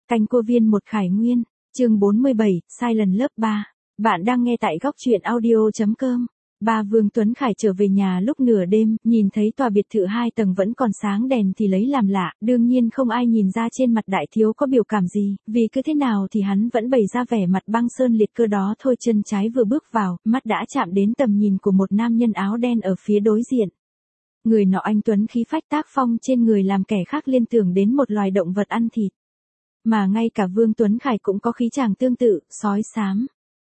Canh cô viên một Khải Nguyên, chương 47, sai lần lớp 3. Bạn đang nghe tại góc truyện audio.com. Ba Vương Tuấn Khải trở về nhà lúc nửa đêm, nhìn thấy tòa biệt thự 2 tầng vẫn còn sáng đèn thì lấy làm lạ, đương nhiên không ai nhìn ra trên mặt đại thiếu có biểu cảm gì, vì cứ thế nào thì hắn vẫn bày ra vẻ mặt băng sơn liệt cơ đó thôi. Chân trái vừa bước vào, mắt đã chạm đến tầm nhìn của một nam nhân áo đen ở phía đối diện. Người nọ anh tuấn khí phách tác phong trên người làm kẻ khác liên tưởng đến một loài động vật ăn thịt. Mà ngay cả Vương Tuấn Khải cũng có khí chàng tương tự, sói xám.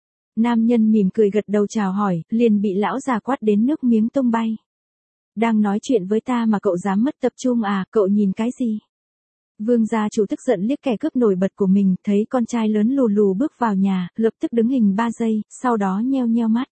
Nam nhân mỉm cười gật đầu chào hỏi, liền bị lão già quát đến nước miếng tung bay. Đang nói chuyện với ta mà cậu dám mất tập trung à, cậu nhìn cái gì? Vương gia chủ tức giận liếc kẻ cướp nổi bật của mình, thấy con trai lớn lù lù bước vào nhà, lập tức đứng hình 3 giây, sau đó nheo nheo mắt.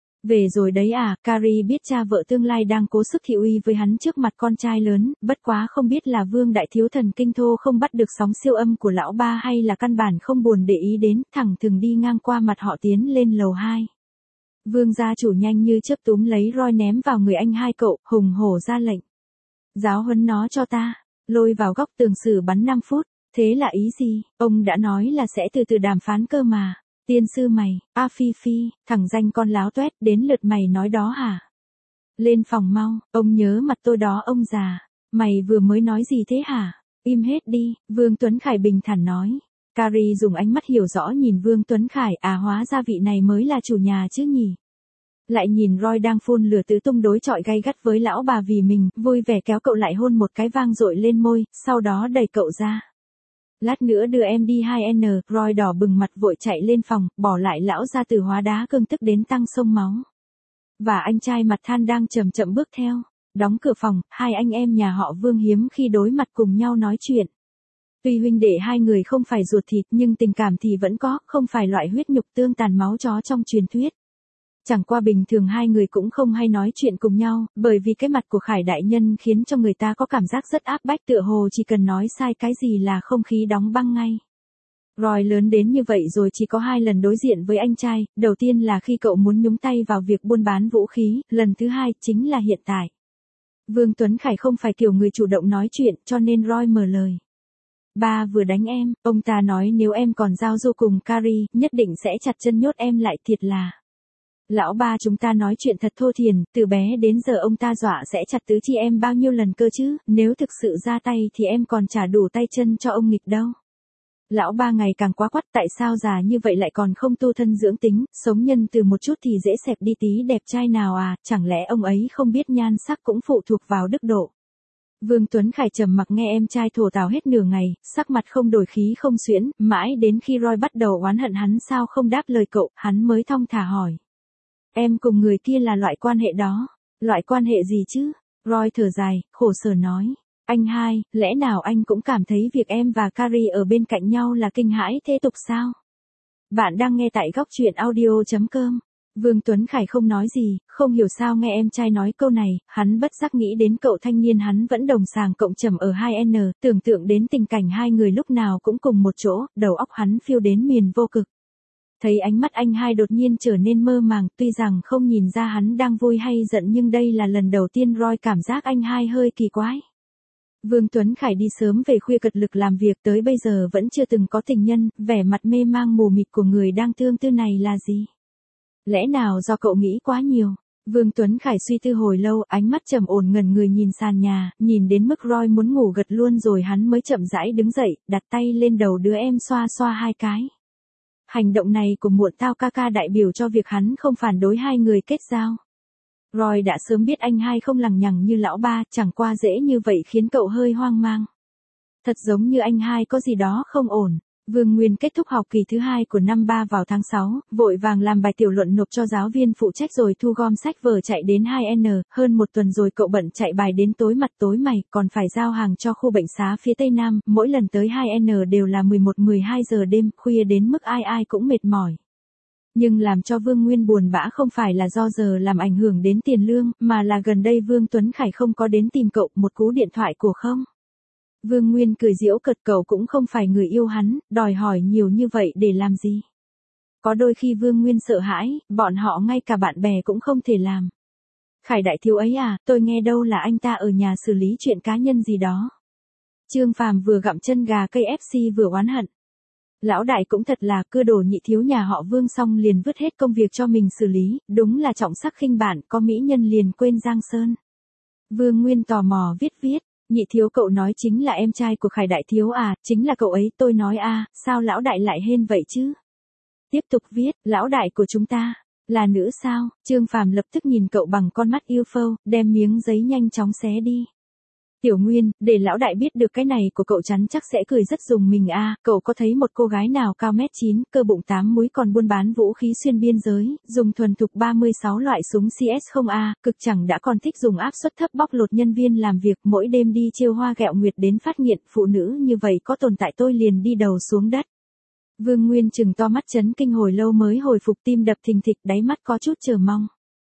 Về rồi đấy à, Carrie biết cha vợ tương lai đang cố sức thị uy với hắn trước mặt con trai lớn, bất quá không biết là Vương đại thiếu thần kinh thô không bắt được sóng siêu âm của lão ba hay là căn bản không buồn để ý đến, thẳng thừng đi ngang qua mặt họ tiến lên lầu 2. Vương gia chủ nhanh như chớp túm lấy roi ném vào người anh hai cậu, hùng hổ ra lệnh. Giáo huấn nó cho ta, lôi vào góc tường xử bắn 5 phút, thế là ý gì, ông đã nói là sẽ từ từ đàm phán cơ mà. Tiên sư mày, a phi phi, thằng danh con láo tuét, đến lượt mày nói đó hả? Lên phòng mau, ông nhớ mặt tôi đó ông già, mày vừa mới nói gì thế hả? Im hết đi, Vương Tuấn Khải bình thản nói. Carrie dùng ánh mắt hiểu rõ nhìn Vương Tuấn Khải, à hóa ra vị này mới là chủ nhà chứ nhỉ? Lại nhìn Roy đang phun lửa tứ tung đối chọi gay gắt với lão bà vì mình, vui vẻ kéo cậu lại hôn một cái vang dội lên môi, sau đó đẩy cậu ra. Lát nữa đưa em đi 2N, Roy đỏ bừng mặt vội chạy lên phòng, bỏ lại lão gia tử hóa đá cương tức đến tăng sông máu. Và anh trai mặt than đang chậm chậm bước theo, đóng cửa phòng, hai anh em nhà họ Vương hiếm khi đối mặt cùng nhau nói chuyện. Tuy huynh đệ hai người không phải ruột thịt nhưng tình cảm thì vẫn có, không phải loại huyết nhục tương tàn máu chó trong truyền thuyết. Chẳng qua bình thường hai người cũng không hay nói chuyện cùng nhau, bởi vì cái mặt của Khải đại nhân khiến cho người ta có cảm giác rất áp bách, tựa hồ chỉ cần nói sai cái gì là không khí đóng băng ngay. Roy lớn đến như vậy rồi chỉ có 2 lần đối diện với anh trai, đầu tiên là khi cậu muốn nhúng tay vào việc buôn bán vũ khí, lần thứ hai chính là hiện tại. Vương Tuấn Khải không phải kiểu người chủ động nói chuyện cho nên Roy mở lời. Ba vừa đánh em, ông ta nói nếu em còn giao du cùng Carrie, nhất định sẽ chặt chân nhốt em lại, thiệt là. Lão ba chúng ta nói chuyện thật thô thiển, từ bé đến giờ ông ta dọa sẽ chặt tứ chi em bao nhiêu lần cơ chứ, nếu thực sự ra tay thì em còn chả đủ tay chân cho ông nghịch đâu. Lão ba ngày càng quá quắt, tại sao già như vậy lại còn không tu thân dưỡng tính, sống nhân từ một chút thì dễ xẹp đi tí đẹp trai nào à, chẳng lẽ ông ấy không biết nhan sắc cũng phụ thuộc vào đức độ. Vương Tuấn Khải trầm mặc nghe em trai thổ tào hết nửa ngày, sắc mặt không đổi khí không xuyễn, mãi đến khi Roy bắt đầu oán hận hắn sao không đáp lời cậu, hắn mới thong thả hỏi. Em cùng người kia là loại quan hệ đó. Loại quan hệ gì chứ? Roy thở dài, khổ sở nói. Anh hai, lẽ nào anh cũng cảm thấy việc em và Carrie ở bên cạnh nhau là kinh hãi thế tục sao? Bạn đang nghe tại góc truyện audio.com. Vương Tuấn Khải không nói gì, không hiểu sao nghe em trai nói câu này, hắn bất giác nghĩ đến cậu thanh niên hắn vẫn đồng sàng cộng trầm ở 2N, tưởng tượng đến tình cảnh hai người lúc nào cũng cùng một chỗ, đầu óc hắn phiêu đến miền vô cực. Thấy ánh mắt anh hai đột nhiên trở nên mơ màng, tuy rằng không nhìn ra hắn đang vui hay giận nhưng đây là lần đầu tiên Roy cảm giác anh hai hơi kỳ quái. Vương Tuấn Khải đi sớm về khuya cật lực làm việc tới bây giờ vẫn chưa từng có tình nhân, vẻ mặt mê mang mù mịt của người đang thương tư này là gì? Lẽ nào do cậu nghĩ quá nhiều? Vương Tuấn Khải suy tư hồi lâu, ánh mắt trầm ổn ngẩn người nhìn sàn nhà, nhìn đến mức Roy muốn ngủ gật luôn rồi hắn mới chậm rãi đứng dậy, đặt tay lên đầu đứa em xoa xoa 2 cái. Hành động này của muộn tao ca ca đại biểu cho việc hắn không phản đối hai người kết giao. Roy đã sớm biết anh hai không lằng nhằng như lão ba, chẳng qua dễ như vậy khiến cậu hơi hoang mang. Thật giống như anh hai có gì đó không ổn. Vương Nguyên kết thúc học kỳ thứ 2 của năm 3 vào tháng 6, vội vàng làm bài tiểu luận nộp cho giáo viên phụ trách rồi thu gom sách vở chạy đến 2N, hơn 1 tuần rồi cậu bận chạy bài đến tối mặt tối mày, còn phải giao hàng cho khu bệnh xá phía Tây Nam, mỗi lần tới 2N đều là 11-12 giờ đêm, khuya đến mức ai ai cũng mệt mỏi. Nhưng làm cho Vương Nguyên buồn bã không phải là do giờ làm ảnh hưởng đến tiền lương, mà là gần đây Vương Tuấn Khải không có đến tìm cậu, một cú điện thoại của không. Vương Nguyên cười giễu cợt, cậu cũng không phải người yêu hắn, đòi hỏi nhiều như vậy để làm gì. Có đôi khi Vương Nguyên sợ hãi, bọn họ ngay cả bạn bè cũng không thể làm. Khải đại thiếu ấy à, tôi nghe đâu là anh ta ở nhà xử lý chuyện cá nhân gì đó. Trương Phàm vừa gặm chân gà KFC vừa oán hận. Lão đại cũng thật là cưa đổ nhị thiếu nhà họ Vương xong liền vứt hết công việc cho mình xử lý, đúng là trọng sắc khinh bạn, có mỹ nhân liền quên Giang Sơn. Vương Nguyên tò mò viết, nhị thiếu cậu nói chính là em trai của Khải đại thiếu à, chính là cậu ấy, tôi nói a, sao lão đại lại hên vậy chứ? Tiếp tục viết, lão đại của chúng ta, là nữ sao? Trương Phàm lập tức nhìn cậu bằng con mắt yêu phâu, đem miếng giấy nhanh chóng xé đi. Tiểu Nguyên, để lão đại biết được cái này của cậu chắn chắc sẽ cười rất dùng mình a. Cậu có thấy một cô gái nào cao mét 9, cơ bụng 8 múi còn buôn bán vũ khí xuyên biên giới, dùng thuần thục 36 loại súng CS không a, cực chẳng đã còn thích dùng áp suất thấp bóc lột nhân viên làm việc, mỗi đêm đi trêu hoa ghẹo nguyệt đến phát nghiện, phụ nữ như vậy có tồn tại tôi liền đi đầu xuống đất. Vương Nguyên trừng to mắt chấn kinh hồi lâu mới hồi phục, tim đập thình thịch, đáy mắt có chút chờ mong.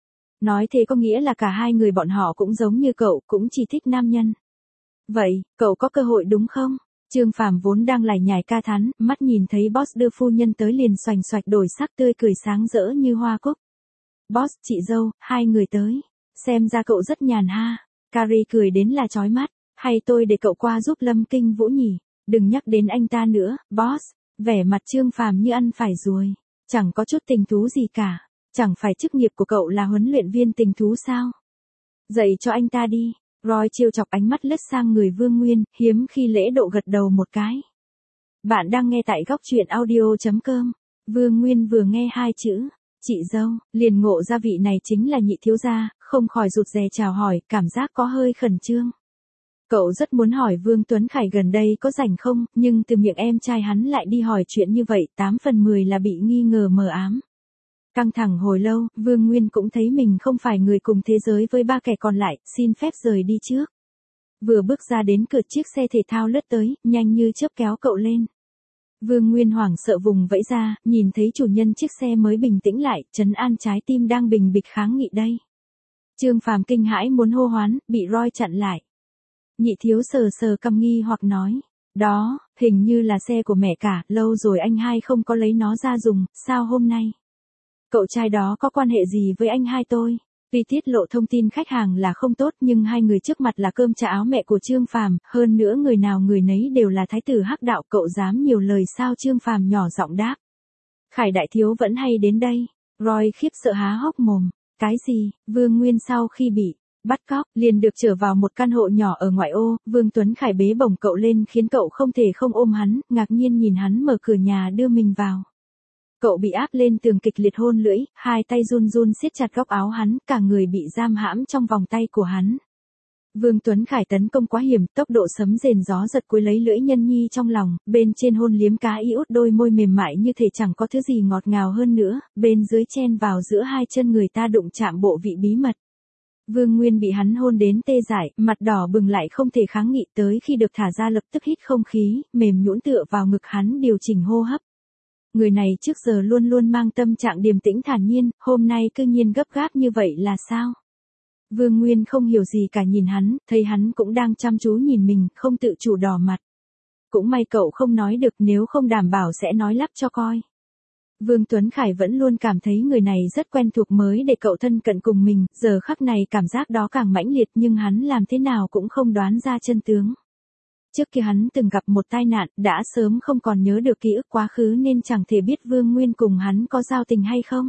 Nói thế có nghĩa là cả hai người bọn họ cũng giống như cậu, cũng chỉ thích nam nhân. Vậy, cậu có cơ hội đúng không? Trương Phàm vốn đang lải nhải ca thán, mắt nhìn thấy boss đưa phu nhân tới liền xoành xoạch đổi sắc tươi cười sáng rỡ như hoa cúc. Boss, chị dâu, hai người tới. Xem ra cậu rất nhàn ha. Carrie cười đến là chói mắt. Hay tôi để cậu qua giúp Lâm Kinh Vũ nhỉ? Đừng nhắc đến anh ta nữa, boss. Vẻ mặt Trương Phàm như ăn phải ruồi. Chẳng có chút tình thú gì cả. Chẳng phải chức nghiệp của cậu là huấn luyện viên tình thú sao? Dạy cho anh ta đi. Roy trêu chọc ánh mắt lướt sang người Vương Nguyên, hiếm khi lễ độ gật đầu một cái. Bạn đang nghe tại góc truyện audio.com. Vương Nguyên vừa nghe hai chữ, chị dâu, liền ngộ ra vị này chính là nhị thiếu gia, không khỏi rụt rè chào hỏi, cảm giác có hơi khẩn trương. Cậu rất muốn hỏi Vương Tuấn Khải gần đây có rảnh không, nhưng từ miệng em trai hắn lại đi hỏi chuyện như vậy, 8 phần 10 là bị nghi ngờ mờ ám. Căng thẳng hồi lâu, Vương Nguyên cũng thấy mình không phải người cùng thế giới với ba kẻ còn lại, xin phép rời đi trước. Vừa bước ra đến cửa, chiếc xe thể thao lướt tới, nhanh như chớp kéo cậu lên. Vương Nguyên hoảng sợ vùng vẫy ra, nhìn thấy chủ nhân chiếc xe mới bình tĩnh lại, trấn an trái tim đang bình bịch kháng nghị đây. Trương Phàm kinh hãi muốn hô hoán, bị Roy chặn lại. Nhị thiếu sờ sờ cằm nghi hoặc nói, đó, hình như là xe của mẹ cả, lâu rồi anh hai không có lấy nó ra dùng, sao hôm nay? Cậu trai đó có quan hệ gì với anh hai tôi? Tuy tiết lộ thông tin khách hàng là không tốt nhưng hai người trước mặt là cơm chả áo mẹ của Trương Phàm, hơn nữa người nào người nấy đều là thái tử hắc đạo, cậu dám nhiều lời sao? Trương Phàm nhỏ giọng đáp. Khải đại thiếu vẫn hay đến đây. Roy khiếp sợ há hốc mồm. Cái gì? Vương Nguyên sau khi bị bắt cóc, liền được trở vào một căn hộ nhỏ ở ngoại ô, Vương Tuấn Khải bế bổng cậu lên khiến cậu không thể không ôm hắn, ngạc nhiên nhìn hắn mở cửa nhà đưa mình vào. Cậu bị áp lên tường kịch liệt hôn lưỡi, hai tay run run siết chặt góc áo hắn, cả người bị giam hãm trong vòng tay của hắn. Vương Tuấn Khải tấn công quá hiểm, tốc độ sấm rền gió giật cuối lấy lưỡi nhân nhi trong lòng, bên trên hôn liếm cá iốt đôi môi mềm mại như thể chẳng có thứ gì ngọt ngào hơn nữa, bên dưới chen vào giữa hai chân người ta đụng chạm bộ vị bí mật. Vương Nguyên bị hắn hôn đến tê dại, mặt đỏ bừng lại không thể kháng nghị, tới khi được thả ra lập tức hít không khí, mềm nhũn tựa vào ngực hắn điều chỉnh hô hấp. Người này trước giờ luôn luôn mang tâm trạng điềm tĩnh thản nhiên, hôm nay cư nhiên gấp gáp như vậy là sao? Vương Nguyên không hiểu gì cả nhìn hắn, thấy hắn cũng đang chăm chú nhìn mình, không tự chủ đỏ mặt. Cũng may cậu không nói được, nếu không đảm bảo sẽ nói lắp cho coi. Vương Tuấn Khải vẫn luôn cảm thấy người này rất quen thuộc mới để cậu thân cận cùng mình, giờ khắc này cảm giác đó càng mãnh liệt nhưng hắn làm thế nào cũng không đoán ra chân tướng. Trước kia hắn từng gặp một tai nạn, đã sớm không còn nhớ được ký ức quá khứ nên chẳng thể biết Vương Nguyên cùng hắn có giao tình hay không.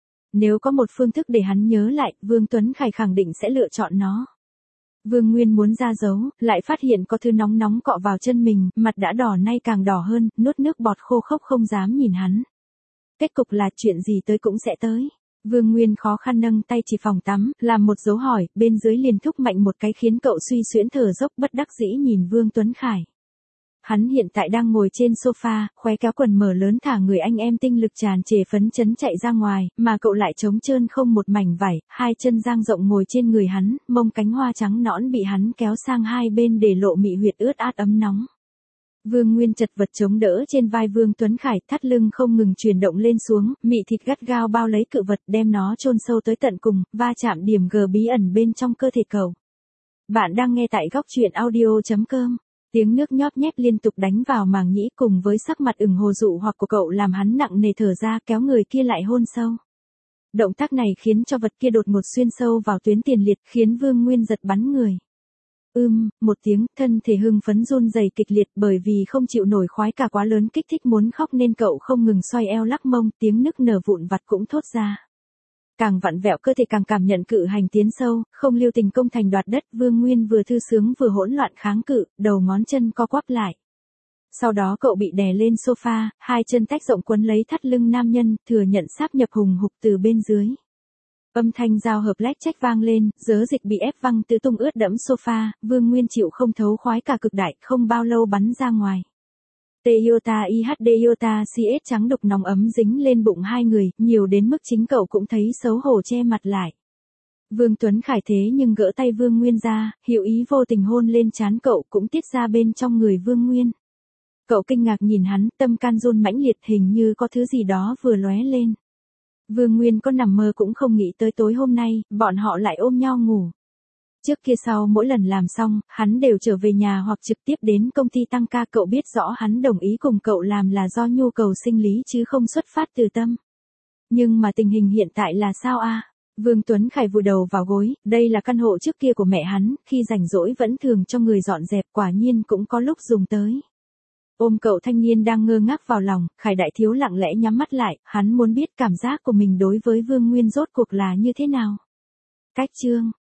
Nếu có một phương thức để hắn nhớ lại, Vương Tuấn Khải khẳng định sẽ lựa chọn nó. Vương Nguyên muốn ra dấu, lại phát hiện có thứ nóng nóng cọ vào chân mình, mặt đã đỏ nay càng đỏ hơn, nuốt nước bọt khô khốc không dám nhìn hắn. Kết cục là chuyện gì tới cũng sẽ tới. Vương Nguyên khó khăn nâng tay chỉ phòng tắm, làm một dấu hỏi, bên dưới liền thúc mạnh một cái khiến cậu suy xuyễn thở dốc bất đắc dĩ nhìn Vương Tuấn Khải. Hắn hiện tại đang ngồi trên sofa, khóe kéo quần mở lớn thả người anh em tinh lực tràn trề phấn chấn chạy ra ngoài, mà cậu lại trống trơn không một mảnh vải, hai chân dang rộng ngồi trên người hắn, mông cánh hoa trắng nõn bị hắn kéo sang hai bên để lộ mị huyệt ướt át ấm nóng. Vương Nguyên chật vật chống đỡ trên vai Vương Tuấn Khải, thắt lưng không ngừng chuyển động lên xuống, mị thịt gắt gao bao lấy cự vật đem nó chôn sâu tới tận cùng, va chạm điểm G bí ẩn bên trong cơ thể cậu. Bạn đang nghe tại góc truyện audio.com. Tiếng nước nhóp nhép liên tục đánh vào màng nhĩ cùng với sắc mặt ửng hồ dụ hoặc của cậu làm hắn nặng nề thở ra kéo người kia lại hôn sâu. Động tác này khiến cho vật kia đột ngột xuyên sâu vào tuyến tiền liệt khiến Vương Nguyên giật bắn người. Một tiếng, thân thể hưng phấn run rẩy kịch liệt bởi vì không chịu nổi khoái cả quá lớn kích thích muốn khóc nên cậu không ngừng xoay eo lắc mông, tiếng nức nở vụn vặt cũng thốt ra. Càng vặn vẹo cơ thể càng cảm nhận cự hành tiến sâu, không lưu tình công thành đoạt đất, Vương Nguyên vừa thư sướng vừa hỗn loạn kháng cự, đầu ngón chân co quắp lại. Sau đó cậu bị đè lên sofa, hai chân tách rộng quấn lấy thắt lưng nam nhân, thừa nhận sáp nhập hùng hục từ bên dưới. Âm thanh dao hợp lách chách vang lên, dớ dịch bị ép văng tứ tung ướt đẫm sofa, Vương Nguyên chịu không thấu khoái cả cực đại, không bao lâu bắn ra ngoài. Toyota IHD Toyota CS trắng đục nóng ấm dính lên bụng hai người, nhiều đến mức chính cậu cũng thấy xấu hổ che mặt lại. Vương Tuấn Khải thế nhưng gỡ tay Vương Nguyên ra, hiểu ý vô tình hôn lên trán cậu cũng tiết ra bên trong người Vương Nguyên. Cậu kinh ngạc nhìn hắn, tâm can run mãnh liệt, hình như có thứ gì đó vừa lóe lên. Vương Nguyên có nằm mơ cũng không nghĩ tới tối hôm nay, bọn họ lại ôm nhau ngủ. Trước kia sau mỗi lần làm xong, hắn đều trở về nhà hoặc trực tiếp đến công ty tăng ca, cậu biết rõ hắn đồng ý cùng cậu làm là do nhu cầu sinh lý chứ không xuất phát từ tâm. Nhưng mà tình hình hiện tại là sao a? Vương Tuấn Khải vùi đầu vào gối, đây là căn hộ trước kia của mẹ hắn, khi rảnh rỗi vẫn thường cho người dọn dẹp, quả nhiên cũng có lúc dùng tới. Ôm cậu thanh niên đang ngơ ngác vào lòng, Khải đại thiếu lặng lẽ nhắm mắt lại, hắn muốn biết cảm giác của mình đối với Vương Nguyên rốt cuộc là như thế nào. Cách chương